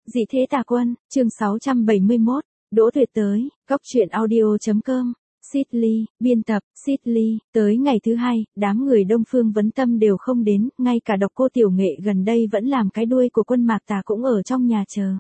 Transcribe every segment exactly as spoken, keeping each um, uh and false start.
Dị thế tà quân, chương sáu trăm bảy mươi mốt, Đỗ Tuyệt tới, góc truyện audio.com, Sidley, biên tập, Sidley, tới ngày thứ hai, đám người Đông Phương Vấn Tâm đều không đến, ngay cả Độc Cô Tiểu Nghệ gần đây vẫn làm cái đuôi của Quân Mạc Tà cũng ở trong nhà chờ.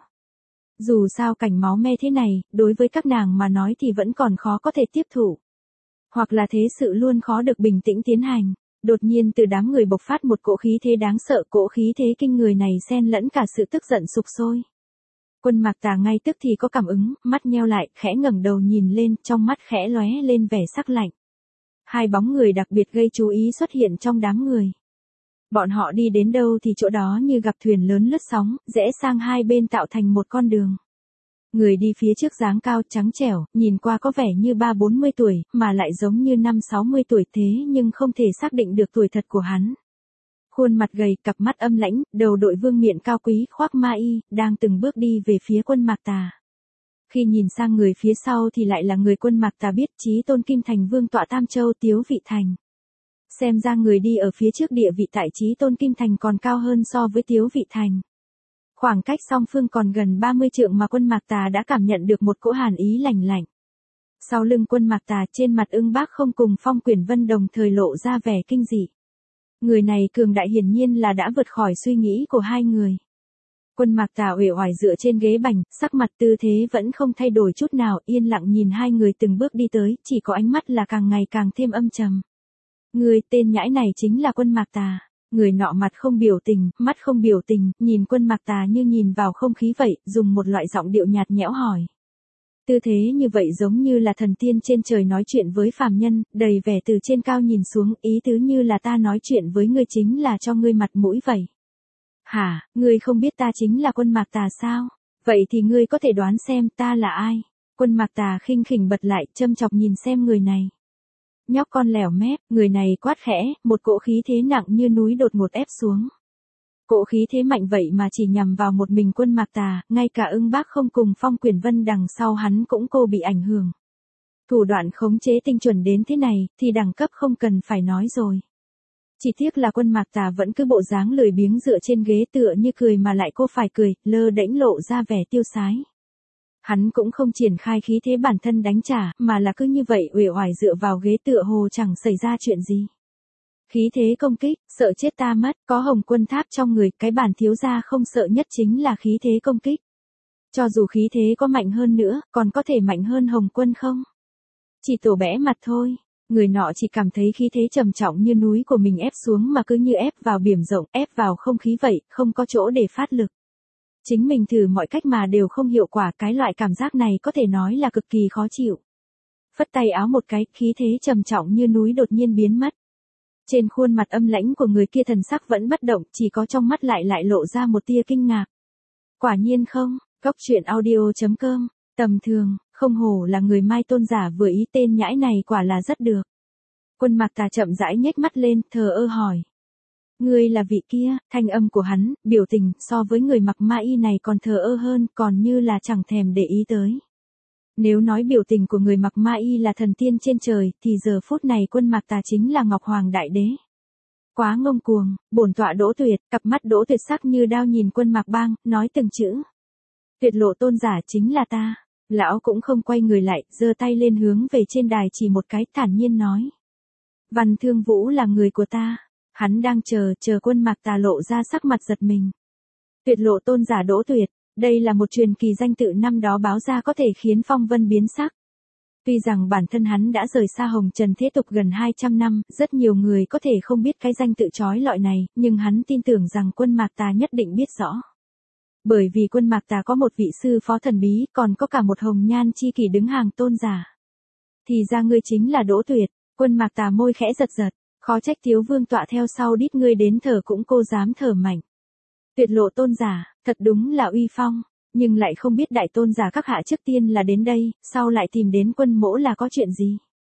Dù sao cảnh máu me thế này, đối với các nàng mà nói thì vẫn còn khó có thể tiếp thụ. Hoặc là thế sự luôn khó được bình tĩnh tiến hành. Đột nhiên từ đám người bộc phát một cỗ khí thế đáng sợ, cỗ khí thế kinh người này xen lẫn cả sự tức giận sục sôi. Quân Mạc Tà ngay tức thì có cảm ứng, mắt nheo lại, khẽ ngẩng đầu nhìn lên, trong mắt khẽ lóe lên vẻ sắc lạnh. Hai bóng người đặc biệt gây chú ý xuất hiện trong đám người. Bọn họ đi đến đâu thì chỗ đó như gặp thuyền lớn lướt sóng, rẽ sang hai bên tạo thành một con đường. Người đi phía trước dáng cao trắng trẻo, nhìn qua có vẻ như ba bốn mươi tuổi, mà lại giống như năm sáu mươi tuổi thế nhưng không thể xác định được tuổi thật của hắn. Khuôn mặt gầy, cặp mắt âm lãnh, đầu đội vương miện cao quý khoác ma y, đang từng bước đi về phía Quân Mạc Tà. Khi nhìn sang người phía sau thì lại là người Quân Mạc Tà biết, Chí Tôn Kim Thành Vương tọa Tam Châu Tiếu Vị Thành. Xem ra người đi ở phía trước địa vị tại Chí Tôn Kim Thành còn cao hơn so với Tiếu Vị Thành. Khoảng cách song phương còn gần ba mươi trượng mà Quân Mạc Tà đã cảm nhận được một cỗ hàn ý lạnh lạnh. Sau lưng Quân Mạc Tà, trên mặt Ưng Bác Không cùng Phong Quyển Vân đồng thời lộ ra vẻ kinh dị. Người này cường đại hiển nhiên là đã vượt khỏi suy nghĩ của hai người. Quân Mạc Tà uể oải dựa trên ghế bành, sắc mặt tư thế vẫn không thay đổi chút nào, yên lặng nhìn hai người từng bước đi tới, chỉ có ánh mắt là càng ngày càng thêm âm trầm. Người tên nhãi này chính là Quân Mạc Tà. Người nọ mặt không biểu tình, mắt không biểu tình, nhìn Quân Mạc Tà như nhìn vào không khí vậy, dùng một loại giọng điệu nhạt nhẽo hỏi. Tư thế như vậy giống như là thần tiên trên trời nói chuyện với phàm nhân, đầy vẻ từ trên cao nhìn xuống, ý tứ như là ta nói chuyện với ngươi chính là cho ngươi mặt mũi vậy. Hả, ngươi không biết ta chính là Quân Mạc Tà sao? Vậy thì ngươi có thể đoán xem ta là ai? Quân Mạc Tà khinh khỉnh bật lại, châm chọc nhìn xem người này. Nhóc con lẻo mép, người này quát khẽ, một cỗ khí thế nặng như núi đột ngột ép xuống. Cỗ khí thế mạnh vậy mà chỉ nhằm vào một mình Quân Mạc Tà, ngay cả Ưng Bác Không cùng Phong Quyển Vân đằng sau hắn cũng cô bị ảnh hưởng. Thủ đoạn khống chế tinh chuẩn đến thế này, thì đẳng cấp không cần phải nói rồi. Chỉ tiếc là Quân Mạc Tà vẫn cứ bộ dáng lười biếng dựa trên ghế tựa như cười mà lại cô phải cười, lơ đễnh lộ ra vẻ tiêu sái. Hắn cũng không triển khai khí thế bản thân đánh trả, mà là cứ như vậy uể oải dựa vào ghế tựa hồ chẳng xảy ra chuyện gì. Khí thế công kích, sợ chết ta mất, có Hồng Quân Tháp trong người, cái bản thiếu gia không sợ nhất chính là khí thế công kích. Cho dù khí thế có mạnh hơn nữa, còn có thể mạnh hơn Hồng Quân không? Chỉ tổ bẽ mặt thôi. Người nọ chỉ cảm thấy khí thế trầm trọng như núi của mình ép xuống mà cứ như ép vào biển rộng, ép vào không khí vậy, không có chỗ để phát lực. Chính mình thử mọi cách mà đều không hiệu quả, cái loại cảm giác này có thể nói là cực kỳ khó chịu. Phất tay áo một cái, khí thế trầm trọng như núi đột nhiên biến mất. Trên khuôn mặt âm lãnh của người kia thần sắc vẫn bất động, chỉ có trong mắt lại lại lộ ra một tia kinh ngạc. Quả nhiên không, góc truyện audio.com, tầm thường, không hổ là người Mai Tôn giả vừa ý, tên nhãi này quả là rất được. Quân Mạc Tà chậm rãi nhếch mắt lên, thờ ơ hỏi. Ngươi là vị kia, thanh âm của hắn, biểu tình, so với người mặc ma y này còn thờ ơ hơn, còn như là chẳng thèm để ý tới. Nếu nói biểu tình của người mặc ma y là thần tiên trên trời, thì giờ phút này Quân Mạc Tà chính là Ngọc Hoàng Đại Đế. Quá ngông cuồng, bổn tọa Đỗ Tuyệt, cặp mắt Đỗ Tuyệt sắc như đao nhìn Quân Mạc Bang, nói từng chữ. Tuyệt Lộ tôn giả chính là ta. Lão cũng không quay người lại, giơ tay lên hướng về trên đài chỉ một cái, thản nhiên nói. Văn Thương Vũ là người của ta. Hắn đang chờ, chờ Quân Mạc Tà lộ ra sắc mặt giật mình. Tuyệt Lộ tôn giả Đỗ Tuyệt, đây là một truyền kỳ danh tự năm đó báo ra có thể khiến phong vân biến sắc. Tuy rằng bản thân hắn đã rời xa hồng trần thế tục gần hai trăm năm, rất nhiều người có thể không biết cái danh tự chói lọi này, nhưng hắn tin tưởng rằng Quân Mạc Tà nhất định biết rõ. Bởi vì Quân Mạc Tà có một vị sư phó thần bí, còn có cả một hồng nhan chi kỷ đứng hàng tôn giả. Thì ra ngươi chính là Đỗ Tuyệt. Quân Mạc Tà môi khẽ giật giật. Khó trách Tiếu Vương tọa theo sau đít ngươi đến thở cũng cô dám thở mạnh. Tuyệt Lộ tôn giả, thật đúng là uy phong, nhưng lại không biết đại tôn giả các hạ trước tiên là đến đây, sau lại tìm đến Quân mỗ là có chuyện gì.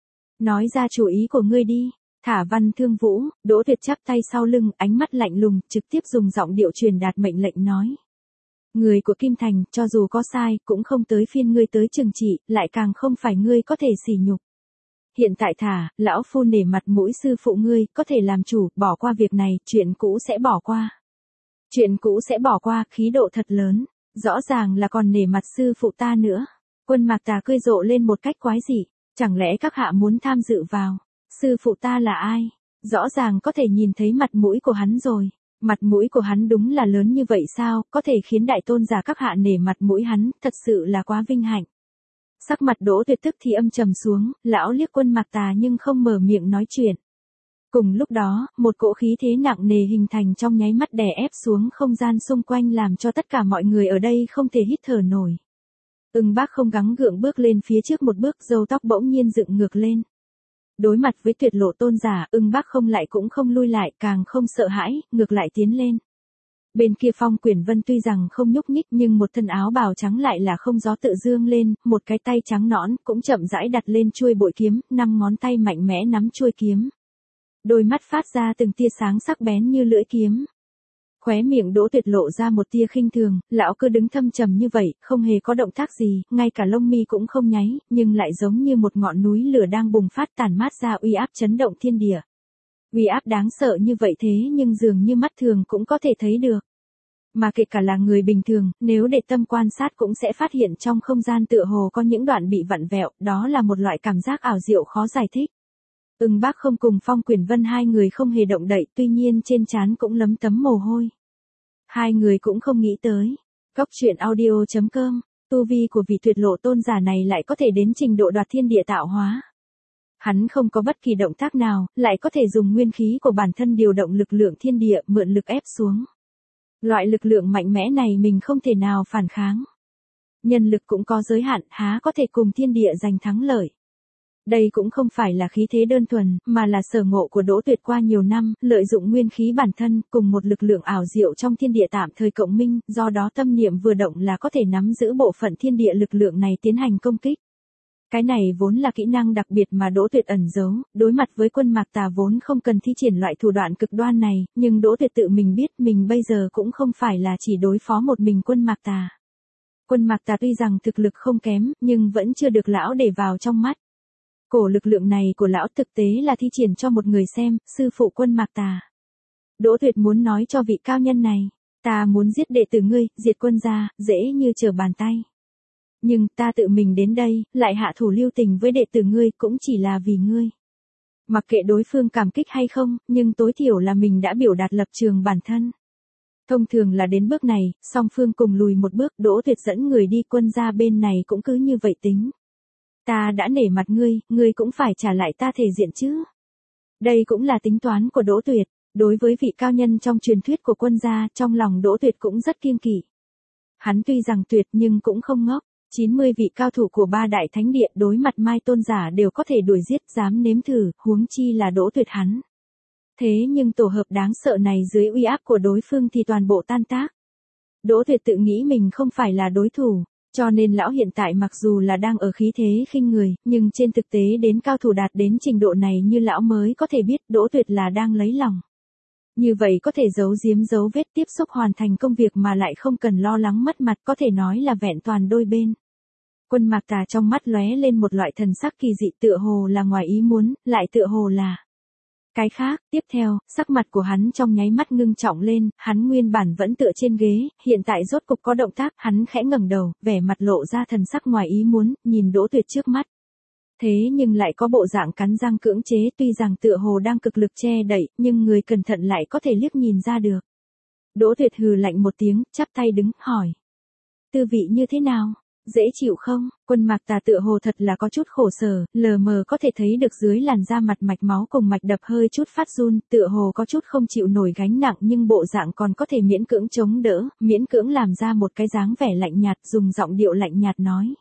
Nói ra chủ ý của ngươi đi. Thả Văn Thương Vũ. Đỗ Tuyệt chắp tay sau lưng, ánh mắt lạnh lùng, trực tiếp dùng giọng điệu truyền đạt mệnh lệnh nói. Người của Kim Thành, cho dù có sai, cũng không tới phiên ngươi tới trừng trị, lại càng không phải ngươi có thể sỉ nhục. Hiện tại thả, lão phu nể mặt mũi sư phụ ngươi, có thể làm chủ, bỏ qua việc này, chuyện cũ sẽ bỏ qua. Chuyện cũ sẽ bỏ qua, khí độ thật lớn. Rõ ràng là còn nể mặt sư phụ ta nữa. Quân Mạc Tà cười rộ lên một cách quái dị. Chẳng lẽ các hạ muốn tham dự vào? Sư phụ ta là ai? Rõ ràng có thể nhìn thấy mặt mũi của hắn rồi. Mặt mũi của hắn đúng là lớn như vậy sao, có thể khiến đại tôn giả các hạ nể mặt mũi hắn, thật sự là quá vinh hạnh. Sắc mặt Đỗ Tuyệt tức thì âm trầm xuống, lão liếc Quân Mạc Tà nhưng không mở miệng nói chuyện. Cùng lúc đó, một cỗ khí thế nặng nề hình thành trong nháy mắt đè ép xuống không gian xung quanh làm cho tất cả mọi người ở đây không thể hít thở nổi. Ưng Bác không gắng gượng bước lên phía trước một bước, râu tóc bỗng nhiên dựng ngược lên. Đối mặt với tuyệt lộ tôn giả, Ưng Bác không lại cũng không lui lại, càng không sợ hãi, ngược lại tiến lên. Bên kia Phong Quyển Vân tuy rằng không nhúc nhích nhưng một thân áo bào trắng lại là không gió tự dương lên, một cái tay trắng nõn cũng chậm rãi đặt lên chuôi bội kiếm, năm ngón tay mạnh mẽ nắm chuôi kiếm. Đôi mắt phát ra từng tia sáng sắc bén như lưỡi kiếm. Khóe miệng Đỗ Tuyệt lộ ra một tia khinh thường, lão cứ đứng thâm trầm như vậy, không hề có động tác gì, ngay cả lông mi cũng không nháy, nhưng lại giống như một ngọn núi lửa đang bùng phát tản mát ra uy áp chấn động thiên địa. Uy áp đáng sợ như vậy thế nhưng dường như mắt thường cũng có thể thấy được. Mà kể cả là người bình thường, nếu để tâm quan sát cũng sẽ phát hiện trong không gian tựa hồ có những đoạn bị vặn vẹo, đó là một loại cảm giác ảo diệu khó giải thích. Ưng Bác không cùng Phong Quyển Vân hai người không hề động đậy, tuy nhiên trên trán cũng lấm tấm mồ hôi. Hai người cũng không nghĩ tới. Cóc truyện audio chấm com, tu vi của vị tuyệt lộ tôn giả này lại có thể đến trình độ đoạt thiên địa tạo hóa. Hắn không có bất kỳ động tác nào, lại có thể dùng nguyên khí của bản thân điều động lực lượng thiên địa, mượn lực ép xuống. Loại lực lượng mạnh mẽ này mình không thể nào phản kháng. Nhân lực cũng có giới hạn, há có thể cùng thiên địa giành thắng lợi. Đây cũng không phải là khí thế đơn thuần, mà là sở ngộ của Đỗ Tuyệt qua nhiều năm, lợi dụng nguyên khí bản thân, cùng một lực lượng ảo diệu trong thiên địa tạm thời cộng minh, do đó tâm niệm vừa động là có thể nắm giữ bộ phận thiên địa lực lượng này tiến hành công kích. Cái này vốn là kỹ năng đặc biệt mà Đỗ Tuyệt ẩn giấu, đối mặt với Quân Mạc Tà vốn không cần thi triển loại thủ đoạn cực đoan này, nhưng Đỗ Tuyệt tự mình biết mình bây giờ cũng không phải là chỉ đối phó một mình Quân Mạc Tà. Quân Mạc Tà tuy rằng thực lực không kém, nhưng vẫn chưa được lão để vào trong mắt. Cổ lực lượng này của lão thực tế là thi triển cho một người xem, sư phụ Quân Mạc Tà. Đỗ Tuyệt muốn nói cho vị cao nhân này, ta muốn giết đệ tử ngươi, diệt quân gia, dễ như trở bàn tay. Nhưng ta tự mình đến đây, lại hạ thủ lưu tình với đệ tử ngươi cũng chỉ là vì ngươi. Mặc kệ đối phương cảm kích hay không, nhưng tối thiểu là mình đã biểu đạt lập trường bản thân. Thông thường là đến bước này, song phương cùng lùi một bước, Đỗ Tuyệt dẫn người đi, quân gia bên này cũng cứ như vậy tính. Ta đã nể mặt ngươi, ngươi cũng phải trả lại ta thể diện chứ. Đây cũng là tính toán của Đỗ Tuyệt, đối với vị cao nhân trong truyền thuyết của quân gia, trong lòng Đỗ Tuyệt cũng rất kiêng kỵ. Hắn tuy rằng tuyệt nhưng cũng không ngốc, chín mươi vị cao thủ của ba đại thánh địa đối mặt Mai tôn giả đều có thể đuổi giết, dám nếm thử, huống chi là Đỗ Tuyệt hắn. Thế nhưng tổ hợp đáng sợ này dưới uy áp của đối phương thì toàn bộ tan tác. Đỗ Tuyệt tự nghĩ mình không phải là đối thủ. Cho nên lão hiện tại mặc dù là đang ở khí thế khinh người, nhưng trên thực tế đến cao thủ đạt đến trình độ này như lão mới có thể biết Đỗ Tuyệt là đang lấy lòng. Như vậy có thể giấu giếm dấu vết tiếp xúc hoàn thành công việc mà lại không cần lo lắng mất mặt, có thể nói là vẹn toàn đôi bên. Quân Mạc Tà trong mắt lóe lên một loại thần sắc kỳ dị, tựa hồ là ngoài ý muốn, lại tựa hồ là cái khác. Tiếp theo, sắc mặt của hắn trong nháy mắt ngưng trọng lên, hắn nguyên bản vẫn tựa trên ghế, hiện tại rốt cục có động tác, hắn khẽ ngẩng đầu, vẻ mặt lộ ra thần sắc ngoài ý muốn, nhìn Đỗ Tuyệt trước mắt. Thế nhưng lại có bộ dạng cắn răng cưỡng chế, tuy rằng tựa hồ đang cực lực che đậy, nhưng người cẩn thận lại có thể liếc nhìn ra được. Đỗ Tuyệt hừ lạnh một tiếng, chắp tay đứng, hỏi. Tư vị như thế nào? Dễ chịu không? Quân Mạc Tà tựa hồ thật là có chút khổ sở, lờ mờ có thể thấy được dưới làn da mặt mạch máu cùng mạch đập hơi chút phát run, tựa hồ có chút không chịu nổi gánh nặng nhưng bộ dạng còn có thể miễn cưỡng chống đỡ, miễn cưỡng làm ra một cái dáng vẻ lạnh nhạt, dùng giọng điệu lạnh nhạt nói.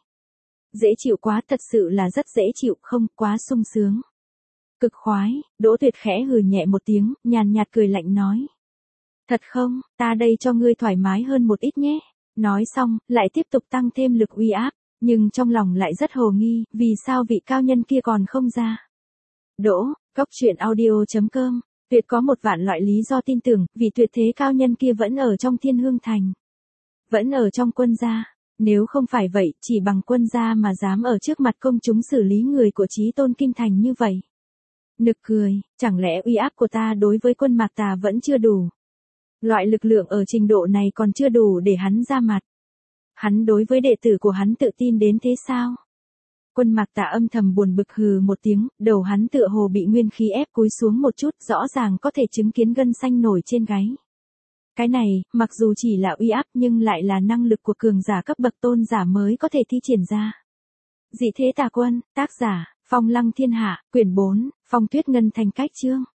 Dễ chịu quá, thật sự là rất dễ chịu, không, quá sung sướng. Cực khoái. Đỗ Tuyệt khẽ hừ nhẹ một tiếng, nhàn nhạt cười lạnh nói. Thật không, ta đây cho ngươi thoải mái hơn một ít nhé. Nói xong, lại tiếp tục tăng thêm lực uy áp, nhưng trong lòng lại rất hồ nghi, vì sao vị cao nhân kia còn không ra. Đỗ, cóc truyện audio chấm com, Tuyệt có một vạn loại lý do tin tưởng, vì tuyệt thế cao nhân kia vẫn ở trong Thiên Hương Thành. Vẫn ở trong quân gia, nếu không phải vậy, chỉ bằng quân gia mà dám ở trước mặt công chúng xử lý người của Chí Tôn Kim Thành như vậy. Nực cười, chẳng lẽ uy áp của ta đối với Quân Mạc Tà vẫn chưa đủ. Loại lực lượng ở trình độ này còn chưa đủ để hắn ra mặt. Hắn đối với đệ tử của hắn tự tin đến thế sao? Quân Mạc Tà âm thầm buồn bực hừ một tiếng, đầu hắn tựa hồ bị nguyên khí ép cúi xuống một chút, rõ ràng có thể chứng kiến gân xanh nổi trên gáy. Cái này, mặc dù chỉ là uy áp nhưng lại là năng lực của cường giả cấp bậc tôn giả mới có thể thi triển ra. Dị thế tà quân, tác giả, Phong Lăng Thiên Hạ, quyển bốn, Phong Tuyết Ngân Thành cách chương.